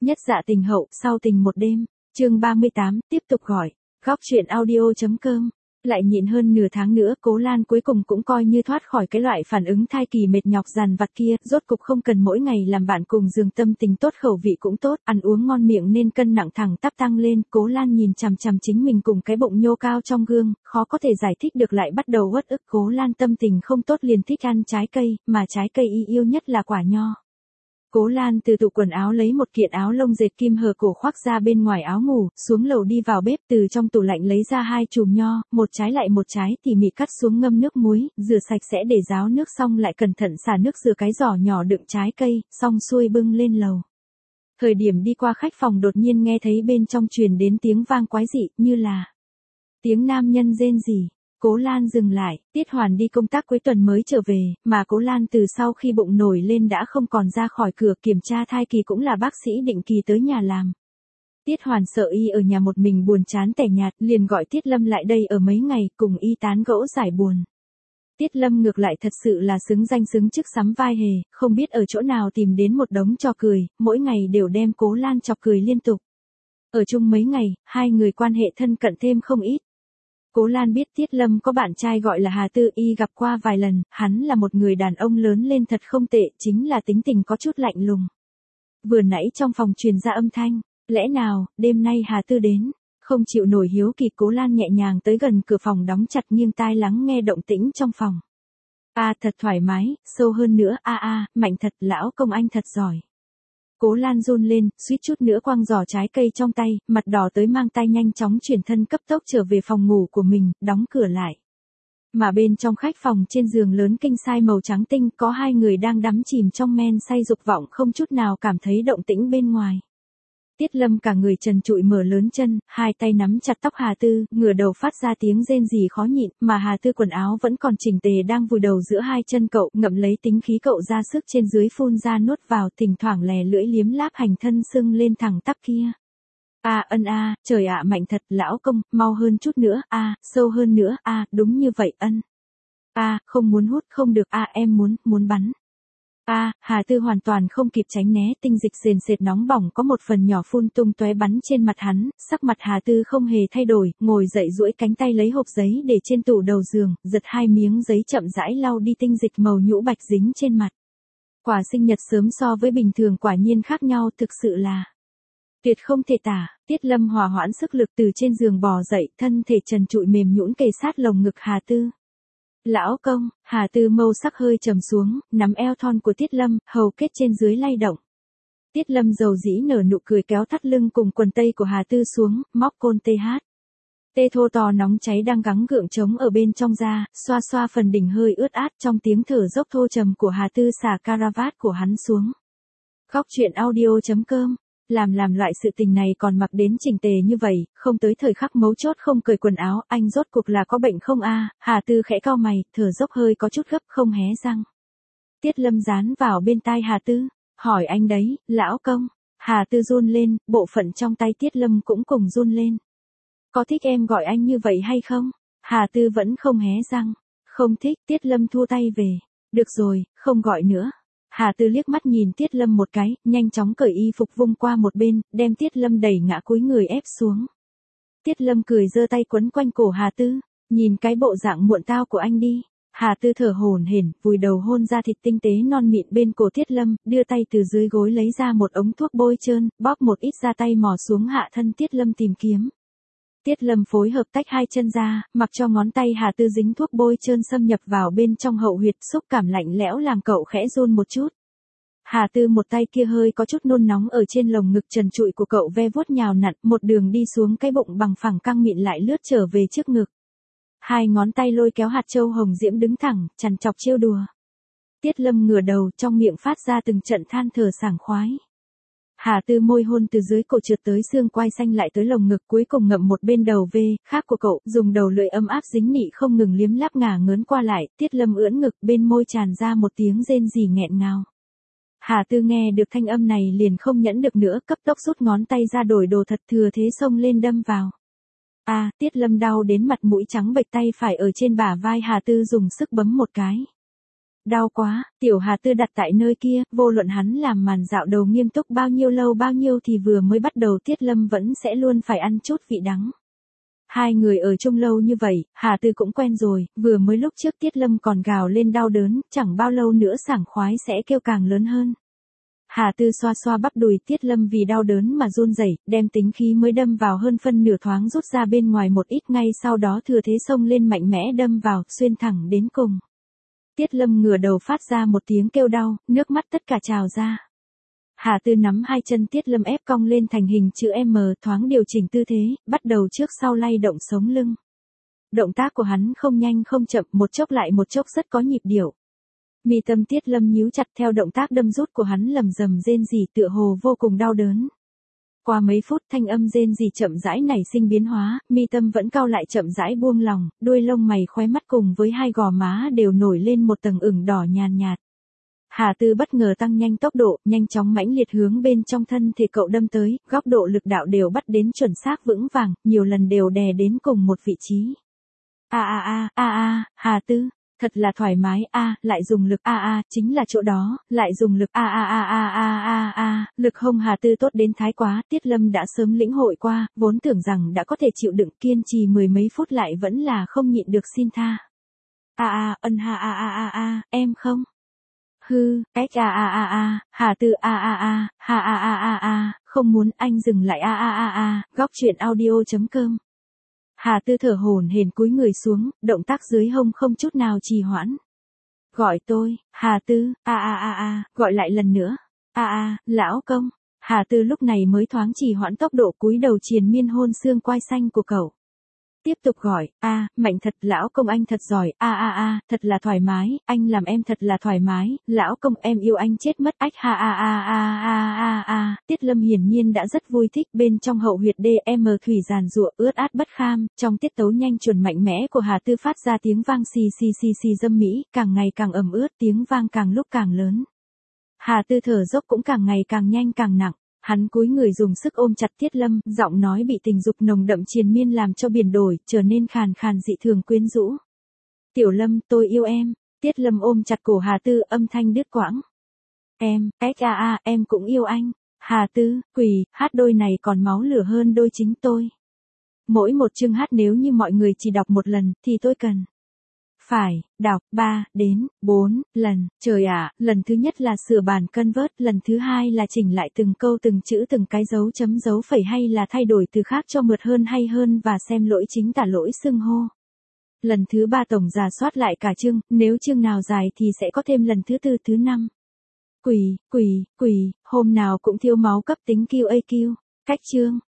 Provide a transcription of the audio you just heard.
Nhất dạ tình hậu, sau tình một đêm. Chương 38, tiếp tục gọi. Góc truyện audio.com. Lại nhịn hơn nửa tháng nữa, Cố Lan cuối cùng cũng coi như thoát khỏi cái loại phản ứng thai kỳ mệt nhọc dằn vặt kia, rốt cục không cần mỗi ngày làm bạn cùng giường, tâm tình tốt, khẩu vị cũng tốt, ăn uống ngon miệng nên cân nặng thẳng tắp tăng lên. Cố Lan nhìn chằm chằm chính mình cùng cái bụng nhô cao trong gương, khó có thể giải thích được lại bắt đầu uất ức. Cố Lan tâm tình không tốt liền thích ăn trái cây, mà trái cây y yêu nhất là quả nho. Cố Lan từ tủ quần áo lấy một kiện áo lông dệt kim hờ cổ khoác ra bên ngoài áo ngủ, xuống lầu đi vào bếp, từ trong tủ lạnh lấy ra 2 chùm nho, một trái lại một trái, tỉ mỉ cắt xuống, ngâm nước muối, rửa sạch sẽ để ráo nước, xong lại cẩn thận xả nước rửa cái giỏ nhỏ đựng trái cây, xong xuôi bưng lên lầu. Thời điểm đi qua khách phòng đột nhiên nghe thấy bên trong truyền đến tiếng vang quái dị, như là tiếng nam nhân rên rỉ. Cố Lan dừng lại, Tiết Hoàn đi công tác cuối tuần mới trở về, mà Cố Lan từ sau khi bụng nổi lên đã không còn ra khỏi cửa, kiểm tra thai kỳ cũng là bác sĩ định kỳ tới nhà làm. Tiết Hoàn sợ y ở nhà một mình buồn chán tẻ nhạt, liền gọi Tiết Lâm lại đây ở mấy ngày, cùng y tán gẫu giải buồn. Tiết Lâm ngược lại thật sự là xứng danh xứng chức sắm vai hề, không biết ở chỗ nào tìm đến một đống trò cười, mỗi ngày đều đem Cố Lan chọc cười liên tục. Ở chung mấy ngày, hai người quan hệ thân cận thêm không ít. Cố Lan biết Tiết Lâm có bạn trai gọi là Hà Tư, y gặp qua vài lần, hắn là một người đàn ông lớn lên thật không tệ, chính là tính tình có chút lạnh lùng. Vừa nãy trong phòng truyền ra âm thanh, lẽ nào, đêm nay Hà Tư đến, không chịu nổi hiếu kỳ. Cố Lan nhẹ nhàng tới gần cửa phòng đóng chặt, nghiêng tai lắng nghe động tĩnh trong phòng. Thật thoải mái, sâu hơn nữa, mạnh thật, lão công anh thật giỏi. Cố Lan run lên, suýt chút nữa quăng giỏ trái cây trong tay, mặt đỏ tới mang tai nhanh chóng chuyển thân cấp tốc trở về phòng ngủ của mình, đóng cửa lại. Mà bên trong khách phòng trên giường lớn king size màu trắng tinh có hai người đang đắm chìm trong men say dục vọng, không chút nào cảm thấy động tĩnh bên ngoài. Tiết Lâm cả người trần trụi mở lớn chân, hai tay nắm chặt tóc Hà Tư, ngửa đầu phát ra tiếng rên rỉ khó nhịn, mà Hà Tư quần áo vẫn còn chỉnh tề đang vùi đầu giữa hai chân cậu, ngậm lấy tính khí cậu ra sức trên dưới phun ra nuốt vào, thỉnh thoảng lè lưỡi liếm láp hành thân sưng lên thẳng tắp kia. Trời ạ, mạnh thật, lão công, mau hơn chút nữa, sâu hơn nữa, đúng như vậy, không muốn hút, không được, em muốn bắn. Hà Tư hoàn toàn không kịp tránh né, tinh dịch sền sệt nóng bỏng có một phần nhỏ phun tung tóe bắn trên mặt hắn, sắc mặt Hà Tư không hề thay đổi, ngồi dậy duỗi cánh tay lấy hộp giấy để trên tủ đầu giường, giật 2 miếng giấy chậm rãi lau đi tinh dịch màu nhũ bạch dính trên mặt. Quả sinh nhật sớm so với bình thường quả nhiên khác nhau, thực sự là tuyệt không thể tả. Tiết Lâm hòa hoãn sức lực từ trên giường bò dậy, thân thể trần trụi mềm nhũn kề sát lồng ngực Hà Tư. Lão công, Hà Tư mâu sắc hơi trầm xuống, nắm eo thon của Tiết Lâm, hầu kết trên dưới lay động. Tiết Lâm dầu dĩ nở nụ cười kéo thắt lưng cùng quần tây của Hà Tư xuống, móc côn TH. Tê thô to nóng cháy đang gắng gượng trống ở bên trong da, xoa xoa phần đỉnh hơi ướt át, trong tiếng thở dốc thô trầm của Hà Tư xả caravat của hắn xuống. Góc truyện audio.com. Làm loại sự tình này còn mặc đến chỉnh tề như vậy, không tới thời khắc mấu chốt không cởi quần áo, anh rốt cuộc là có bệnh không Hà Tư khẽ cau mày, thở dốc hơi có chút gấp, không hé răng. Tiết Lâm dán vào bên tai Hà Tư, hỏi anh đấy, lão công. Hà Tư run lên, bộ phận trong tay Tiết Lâm cũng cùng run lên. Có thích em gọi anh như vậy hay không? Hà Tư vẫn không hé răng. Không thích. Tiết Lâm thua tay về. Được rồi, không gọi nữa. Hà Tư liếc mắt nhìn Tiết Lâm một cái, nhanh chóng cởi y phục vung qua một bên, đem Tiết Lâm đẩy ngã cúi người ép xuống. Tiết Lâm cười giơ tay quấn quanh cổ Hà Tư, nhìn cái bộ dạng muộn tao của anh đi. Hà Tư thở hổn hển, vùi đầu hôn ra thịt tinh tế non mịn bên cổ Tiết Lâm, đưa tay từ dưới gối lấy ra một ống thuốc bôi trơn, bóp một ít ra tay mò xuống hạ thân Tiết Lâm tìm kiếm. Tiết Lâm phối hợp tách hai chân ra, mặc cho ngón tay Hà Tư dính thuốc bôi trơn xâm nhập vào bên trong hậu huyệt, xúc cảm lạnh lẽo làm cậu khẽ run một chút. Hà Tư một tay kia hơi có chút nôn nóng ở trên lồng ngực trần trụi của cậu ve vuốt nhào nặn, một đường đi xuống cái bụng bằng phẳng căng mịn lại lướt trở về trước ngực. Hai ngón tay lôi kéo hạt châu hồng diễm đứng thẳng, chằn chọc trêu đùa. Tiết Lâm ngửa đầu, trong miệng phát ra từng trận than thở sảng khoái. Hà Tư môi hôn từ dưới cổ trượt tới xương quai xanh lại tới lồng ngực, cuối cùng ngậm một bên đầu ve khác của cậu, dùng đầu lưỡi ấm áp dính nị không ngừng liếm láp ngả ngớn qua lại. Tiết Lâm ưỡn ngực, bên môi tràn ra một tiếng rên rỉ nghẹn ngào. Hà Tư nghe được thanh âm này liền không nhẫn được nữa, cấp tốc rút ngón tay ra đổi đồ thật, thừa thế xông lên đâm vào. Tiết Lâm đau đến mặt mũi trắng bệch, tay phải ở trên bả vai Hà Tư dùng sức bấm một cái. Đau quá, tiểu Hà Tư đặt tại nơi kia, vô luận hắn làm màn dạo đầu nghiêm túc bao nhiêu lâu bao nhiêu thì vừa mới bắt đầu Tiết Lâm vẫn sẽ luôn phải ăn chút vị đắng. Hai người ở chung lâu như vậy, Hà Tư cũng quen rồi, vừa mới lúc trước Tiết Lâm còn gào lên đau đớn, chẳng bao lâu nữa sảng khoái sẽ kêu càng lớn hơn. Hà Tư xoa xoa bắp đùi Tiết Lâm vì đau đớn mà run rẩy, đem tính khí mới đâm vào hơn phân nửa thoáng rút ra bên ngoài một ít, ngay sau đó thừa thế xông lên mạnh mẽ đâm vào, xuyên thẳng đến cùng. Tiết Lâm ngửa đầu phát ra một tiếng kêu đau, nước mắt tất cả trào ra. Hà Tư nắm hai chân Tiết Lâm ép cong lên thành hình chữ M, thoáng điều chỉnh tư thế, bắt đầu trước sau lay động sống lưng. Động tác của hắn không nhanh không chậm, một chốc lại một chốc rất có nhịp điệu. Mi tâm Tiết Lâm nhíu chặt theo động tác đâm rút của hắn, lầm rầm rên rỉ tựa hồ vô cùng đau đớn. Qua mấy phút thanh âm rên rỉ chậm rãi nảy sinh biến hóa, mi tâm vẫn cau lại chậm rãi buông lòng, đuôi lông mày khóe mắt cùng với hai gò má đều nổi lên một tầng ửng đỏ nhàn nhạt. Hà Tư bất ngờ tăng nhanh tốc độ, nhanh chóng mãnh liệt hướng bên trong thân thể cậu đâm tới, góc độ lực đạo đều bắt đến chuẩn xác vững vàng, nhiều lần đều đè đến cùng một vị trí. Hà Tư, thật là thoải mái, lại dùng lực, chính là chỗ đó, lại dùng lực, lực hông Hà Tư tốt đến thái quá, Tiết Lâm đã sớm lĩnh hội qua, vốn tưởng rằng đã có thể chịu đựng kiên trì mười mấy phút lại vẫn là không nhịn được xin tha. Em không. Hư, Hà Tư không muốn, anh dừng lại góc truyện audio.com. Hà Tư thở hổn hển cúi người xuống, động tác dưới hông không chút nào trì hoãn. Gọi tôi, Hà Tư, gọi lại lần nữa. Lão công. Hà Tư lúc này mới thoáng trì hoãn tốc độ, cúi đầu triền miên hôn xương quai xanh của cậu. Tiếp tục gọi, mạnh thật, lão công anh thật giỏi, thật là thoải mái, anh làm em thật là thoải mái, lão công em yêu anh chết mất, ách Tiết Lâm hiển nhiên đã rất vui thích, bên trong hậu huyệt DM thủy giàn giụa ướt át bất kham, trong tiết tấu nhanh chuẩn mạnh mẽ của Hà Tư phát ra tiếng vang xì xì xì xì dâm mỹ, càng ngày càng ẩm ướt, tiếng vang càng lúc càng lớn. Hà Tư thở dốc cũng càng ngày càng nhanh càng nặng. Hắn cúi người dùng sức ôm chặt Tiết Lâm, giọng nói bị tình dục nồng đậm triền miên làm cho biển đổi, trở nên khàn khàn dị thường quyến rũ. Tiểu Lâm, tôi yêu em. Tiết Lâm ôm chặt cổ Hà Tư, âm thanh đứt quãng. Em cũng yêu anh. Hà Tư, quỳ, hát đôi này còn máu lửa hơn đôi chính tôi. Mỗi một chương hát nếu như mọi người chỉ đọc một lần, thì tôi cần phải đọc 3 đến 4 lần. Trời ạ, lần thứ nhất là sửa bản convert, lần thứ hai là chỉnh lại từng câu từng chữ từng cái dấu chấm dấu phẩy hay là thay đổi từ khác cho mượt hơn hay hơn và xem lỗi chính tả lỗi xưng hô. Lần thứ ba tổng rà soát lại cả chương, nếu chương nào dài thì sẽ có thêm lần thứ tư thứ năm. Quỳ, hôm nào cũng thiếu máu cấp tính QAQ. Cách chương.